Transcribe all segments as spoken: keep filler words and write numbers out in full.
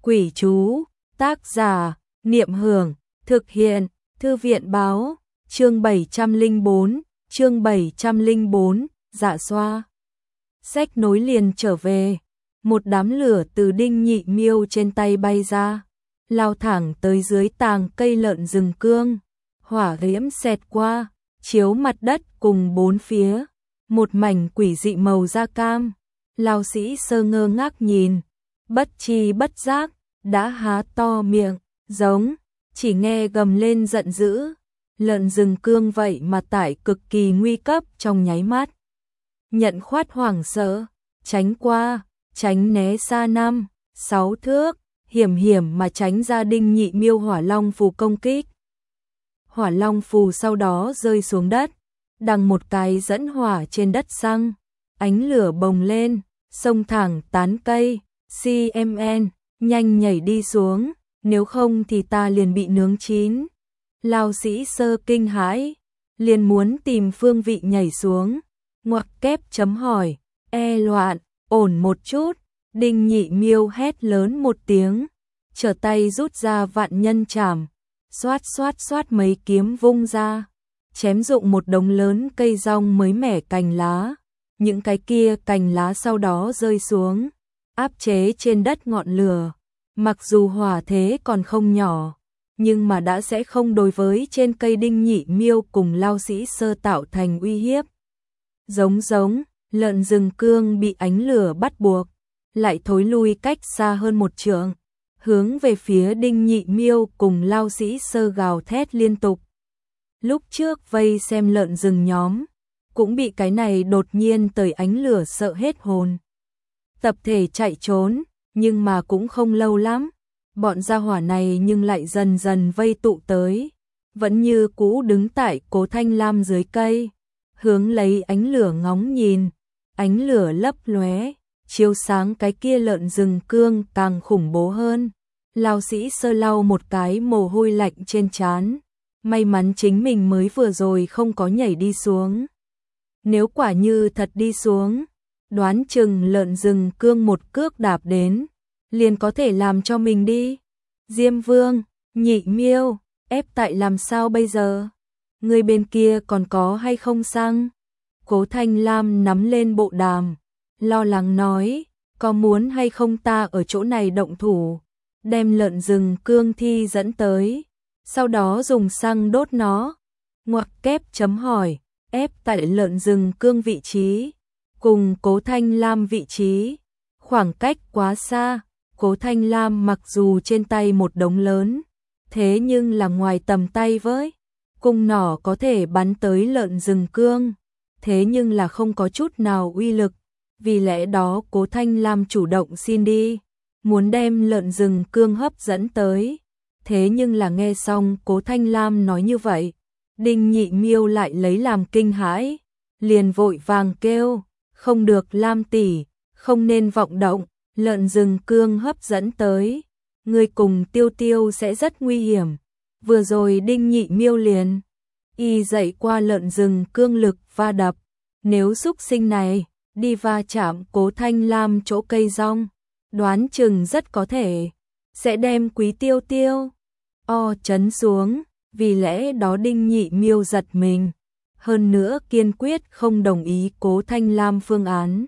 Quỷ chú, tác giả, Niệm Hưởng, thực hiện, Thư viện báo, chương bảy trăm lẻ bốn, chương bảy trăm lẻ bốn, dạ xoa. Sách nối liền trở về, một đám lửa từ Đinh Nhị Miêu trên tay bay ra, lao thẳng tới dưới tàng cây lợn rừng cương, hỏa diễm xẹt qua, chiếu mặt đất cùng bốn phía, một mảnh quỷ dị màu da cam. Lão sĩ Sơ ngơ ngác nhìn, bất tri bất giác đã há to miệng, giống, chỉ nghe gầm lên giận dữ, lợn rừng cương vậy mà tại cực kỳ nguy cấp trong nháy mắt. Nhận khoát hoảng sợ, tránh qua, tránh né xa năm, sáu thước, hiểm hiểm mà tránh ra Đinh Nhị Miêu hỏa long phù công kích. Hỏa long phù sau đó rơi xuống đất, đằng một cái dẫn hỏa trên đất xăng, ánh lửa bồng lên, xông thẳng tán cây, xê em en, nhanh nhảy đi xuống, nếu không thì ta liền bị nướng chín. Lão sĩ Sơ kinh hãi, liền muốn tìm phương vị nhảy xuống, ngoặc kép chấm hỏi, e loạn, ổn một chút. Đinh Nhị Miêu hét lớn một tiếng, trở tay rút ra vạn nhân trảm, xoát xoát xoát mấy kiếm vung ra, chém rụng một đống lớn cây rong mới mẻ cành lá. Những cái kia cành lá sau đó rơi xuống, áp chế trên đất ngọn lửa. Mặc dù hỏa thế còn không nhỏ, nhưng mà đã sẽ không đối với trên cây Đinh Nhị Miêu cùng Lão sĩ Sơ tạo thành uy hiếp. Giống giống, lợn rừng cương bị ánh lửa bắt buộc, lại thối lui cách xa hơn một trượng, hướng về phía Đinh Nhị Miêu cùng Lão sĩ Sơ gào thét liên tục. Lúc trước vây xem lợn rừng nhóm, cũng bị cái này đột nhiên tới ánh lửa sợ hết hồn. Tập thể chạy trốn, nhưng mà cũng không lâu lắm, bọn gia hỏa này nhưng lại dần dần vây tụ tới, vẫn như cũ đứng tại Cố Thanh Lam dưới cây, hướng lấy ánh lửa ngóng nhìn, ánh lửa lấp lóe, chiếu sáng cái kia lợn rừng cương càng khủng bố hơn. Lão sĩ Sơ lau một cái mồ hôi lạnh trên trán, may mắn chính mình mới vừa rồi không có nhảy đi xuống. Nếu quả như thật đi xuống, đoán chừng lợn rừng cương một cước đạp đến, liền có thể làm cho mình đi. Diêm Vương, Nhị Miêu, ép tại làm sao bây giờ? Người bên kia còn có hay không xăng? Cố Thanh Lam nắm lên bộ đàm, lo lắng nói, có muốn hay không ta ở chỗ này động thủ, đem lợn rừng cương thi dẫn tới, sau đó dùng xăng đốt nó. Ngoặc kép chấm hỏi, ép tại lợn rừng cương vị trí, cùng Cố Thanh Lam vị trí, khoảng cách quá xa. Cố Thanh Lam mặc dù trên tay một đống lớn, thế nhưng là ngoài tầm tay với, cung nỏ có thể bắn tới lợn rừng cương, thế nhưng là không có chút nào uy lực, vì lẽ đó Cố Thanh Lam chủ động xin đi, muốn đem lợn rừng cương hấp dẫn tới. Thế nhưng là nghe xong Cố Thanh Lam nói như vậy, Đinh Nhị Miêu lại lấy làm kinh hãi, liền vội vàng kêu, không được Lam tỷ, không nên vọng động, lợn rừng cương hấp dẫn tới, người cùng Tiêu Tiêu sẽ rất nguy hiểm. Vừa rồi Đinh Nhị Miêu liền y dậy qua lợn rừng cương lực va đập, nếu xúc sinh này đi va chạm Cố Thanh Lam chỗ cây rong, đoán chừng rất có thể sẽ đem Quý Tiêu Tiêu o chấn xuống, vì lẽ đó Đinh Nhị Miêu giật mình, hơn nữa kiên quyết không đồng ý Cố Thanh Lam phương án.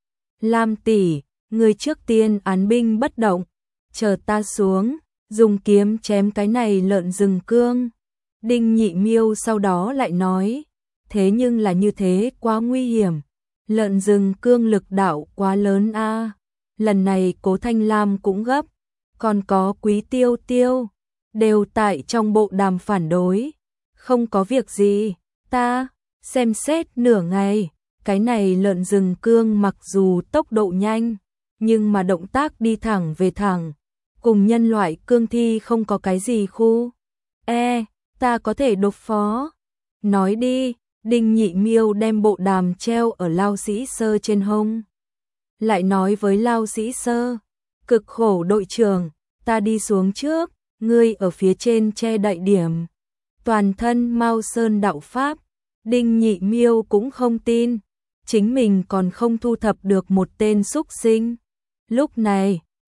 Lam tỷ, người trước tiên án binh bất động, chờ ta xuống, dùng kiếm chém cái này lợn rừng cương. Đinh Nhị Miêu sau đó lại nói, thế nhưng là như thế quá nguy hiểm, lợn rừng cương lực đạo quá lớn a. Lần này Cố Thanh Lam cũng gấp, còn có Quý Tiêu Tiêu đều tại trong bộ đàm phản đối. Không có việc gì, ta xem xét nửa ngày, cái này lợn rừng cương mặc dù tốc độ nhanh, nhưng mà động tác đi thẳng về thẳng, cùng nhân loại cương thi không có cái gì khu. E, ta có thể đối phó. Nói đi. Đinh Nhị Miêu đem bộ đàm treo ở Lão sĩ Sơ trên hông, lại nói với Lão sĩ Sơ, cực khổ đội trưởng, ta đi xuống trước, ngươi ở phía trên che đậy điểm. Toàn thân Mao Sơn đạo pháp, Đinh Nhị Miêu cũng không tin, chính mình còn không thu thập được một tên xúc sinh. Lúc này,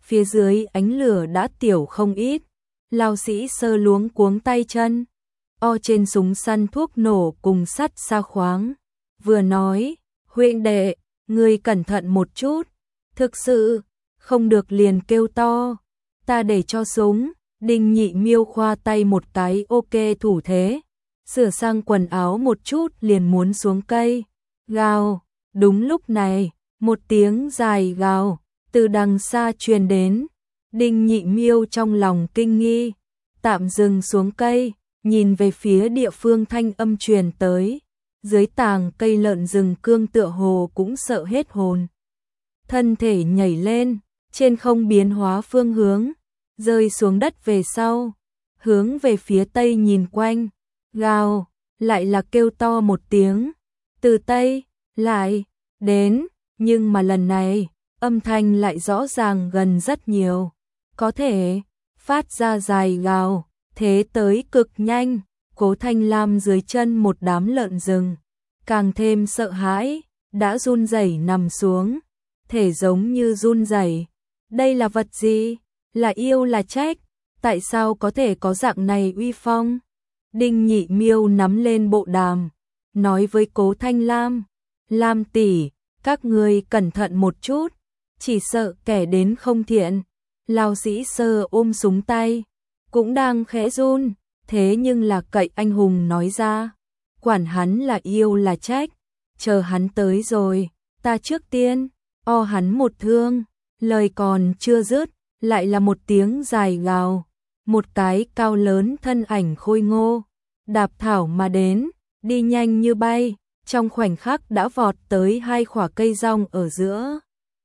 phía dưới ánh lửa đã tiểu không ít. Lao sĩ Sơ luống cuống tay chân, o trên súng săn thuốc nổ cùng sắt xa khoáng. Vừa nói, huynh đệ, ngươi cẩn thận một chút, thực sự, không được liền kêu to, ta để cho súng. Đinh Nhị Miêu khoa tay một cái ok thủ thế, sửa sang quần áo một chút liền muốn xuống cây. Gào, đúng lúc này, một tiếng dài gào từ đằng xa truyền đến. Đinh Nhị Miêu trong lòng kinh nghi, tạm dừng xuống cây, nhìn về phía địa phương thanh âm truyền tới. Dưới tàng cây lợn rừng cương tựa hồ cũng sợ hết hồn. Thân thể nhảy lên, trên không biến hóa phương hướng, rơi xuống đất về sau, hướng về phía tây nhìn quanh, gào, lại là kêu to một tiếng. Từ tây, lại, đến, nhưng mà lần này, âm thanh lại rõ ràng gần rất nhiều. Có thể, phát ra dài gào, thế tới cực nhanh. Cố Thanh Lam dưới chân một đám lợn rừng, càng thêm sợ hãi, đã run rẩy nằm xuống, thể giống như run rẩy. Đây là vật gì? Là yêu là trách? Tại sao có thể có dạng này uy phong? Đinh Nhị Miêu nắm lên bộ đàm, nói với Cố Thanh Lam, Lam tỷ, các ngươi cẩn thận một chút, chỉ sợ kẻ đến không thiện. Lao sĩ Sơ ôm súng tay, cũng đang khẽ run, thế nhưng là cậy anh hùng nói ra, quản hắn là yêu là trách, chờ hắn tới rồi, ta trước tiên, o hắn một thương. Lời còn chưa dứt, lại là một tiếng dài gào, một cái cao lớn thân ảnh khôi ngô, đạp thảo mà đến, đi nhanh như bay, trong khoảnh khắc đã vọt tới hai khỏa cây rong ở giữa.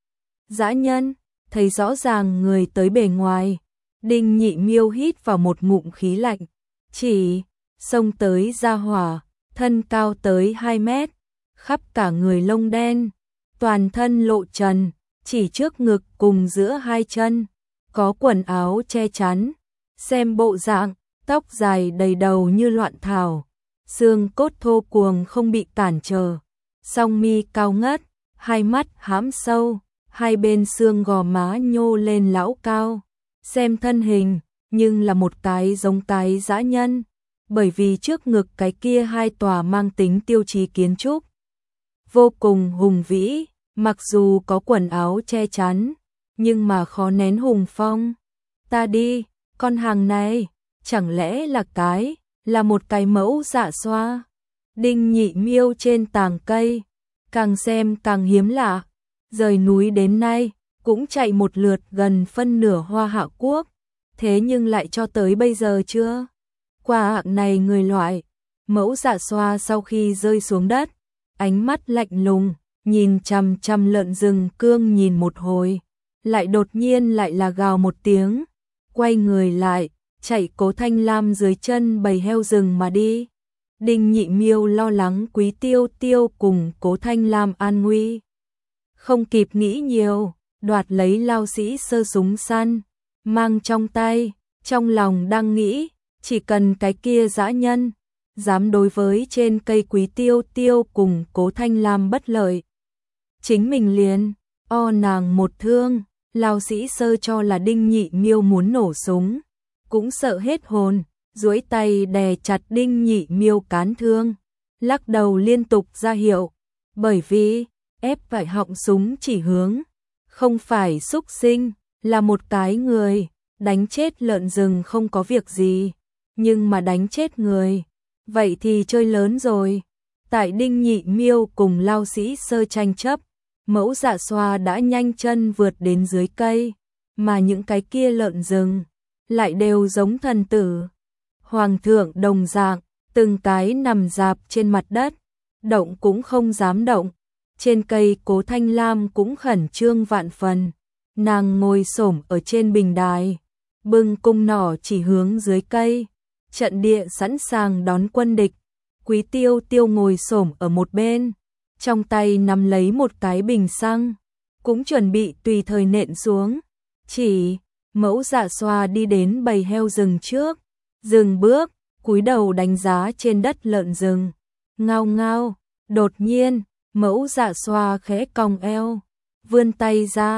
Dã nhân, thấy rõ ràng người tới bề ngoài, Đinh Nhị Miêu hít vào một ngụm khí lạnh, chỉ, xông tới ra hỏa, thân cao tới hai mét, khắp cả người lông đen, toàn thân lộ trần, chỉ trước ngực cùng giữa hai chân, có quần áo che chắn, xem bộ dạng, tóc dài đầy đầu như loạn thảo, xương cốt thô cuồng không bị cản trở, song mi cao ngất, hai mắt hãm sâu, hai bên xương gò má nhô lên lão cao, xem thân hình, nhưng là một cái giống cái dã nhân, bởi vì trước ngực cái kia hai tòa mang tính tiêu chí kiến trúc, vô cùng hùng vĩ, mặc dù có quần áo che chắn, nhưng mà khó nén hùng phong. Ta đi, con hàng này, chẳng lẽ là cái, là một cái mẫu dạ xoa? Đinh Nhị Miêu trên tàng cây, càng xem càng hiếm lạ, rời núi đến nay, cũng chạy một lượt gần phân nửa Hoa Hạ Quốc, thế nhưng lại cho tới bây giờ chưa qua hạng này người loại. Mẫu dạ xoa sau khi rơi xuống đất, ánh mắt lạnh lùng, nhìn chằm chằm lợn rừng cương nhìn một hồi, lại đột nhiên lại là gào một tiếng, quay người lại, chạy Cố Thanh Lam dưới chân bầy heo rừng mà đi. Đinh Nhị Miêu lo lắng Quý Tiêu Tiêu cùng Cố Thanh Lam an nguy, không kịp nghĩ nhiều, đoạt lấy Lao sĩ Sơ súng săn, mang trong tay, trong lòng đang nghĩ, chỉ cần cái kia dã nhân dám đối với trên cây Quý Tiêu Tiêu cùng Cố Thanh Lam bất lợi, chính mình liền o nàng một thương. Lao sĩ Sơ cho là Đinh Nhị Miêu muốn nổ súng, cũng sợ hết hồn, duỗi tay đè chặt Đinh Nhị Miêu cán thương, lắc đầu liên tục ra hiệu, bởi vì ép phải họng súng chỉ hướng, không phải xúc sinh, là một cái người, đánh chết lợn rừng không có việc gì, nhưng mà đánh chết người, vậy thì chơi lớn rồi. Tại Đinh Nhị Miêu cùng Lao sĩ Sơ tranh chấp, mẫu dạ xoa đã nhanh chân vượt đến dưới cây, mà những cái kia lợn rừng lại đều giống thần tử, hoàng thượng đồng dạng, từng cái nằm rạp trên mặt đất, động cũng không dám động. Trên cây Cố Thanh Lam cũng khẩn trương vạn phần, nàng ngồi xổm ở trên bình đài, bưng cung nỏ chỉ hướng dưới cây, trận địa sẵn sàng đón quân địch. Quý Tiêu Tiêu ngồi xổm ở một bên, trong tay nắm lấy một cái bình xăng, cũng chuẩn bị tùy thời nện xuống. Chỉ, mẫu dạ xoa đi đến bầy heo rừng trước, dừng bước, cúi đầu đánh giá trên đất lợn rừng. Ngao ngao, đột nhiên, mẫu dạ xoa khẽ cong eo, vươn tay ra,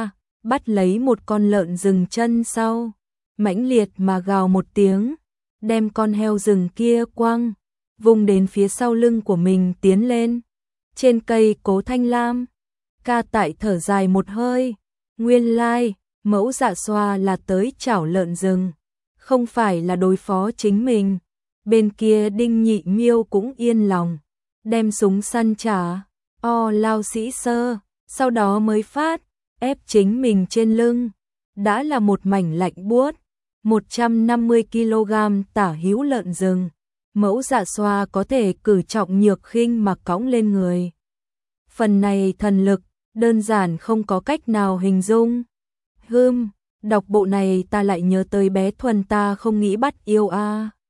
bắt lấy một con lợn rừng chân sau, mãnh liệt mà gào một tiếng, đem con heo rừng kia quăng, vùng đến phía sau lưng của mình tiến lên. Trên cây Cố Thanh Lam, ca tại thở dài một hơi, nguyên lai, Mẫu Dạ Xoa là tới chảo lợn rừng, không phải là đối phó chính mình. Bên kia Đinh Nhị Miêu cũng yên lòng, đem súng săn trả, o lao sĩ sơ, sau đó mới phát, ép chính mình trên lưng. Đã là một mảnh lạnh buốt, một trăm năm mươi ki lô gam tả hữu lợn rừng. Mẫu Dạ Xoa có thể cử trọng nhược khinh mà cõng lên người. Phần này thần lực, đơn giản không có cách nào hình dung. Hưm, đọc bộ này ta lại nhớ tới bé Thuần ta không nghĩ bắt yêu a.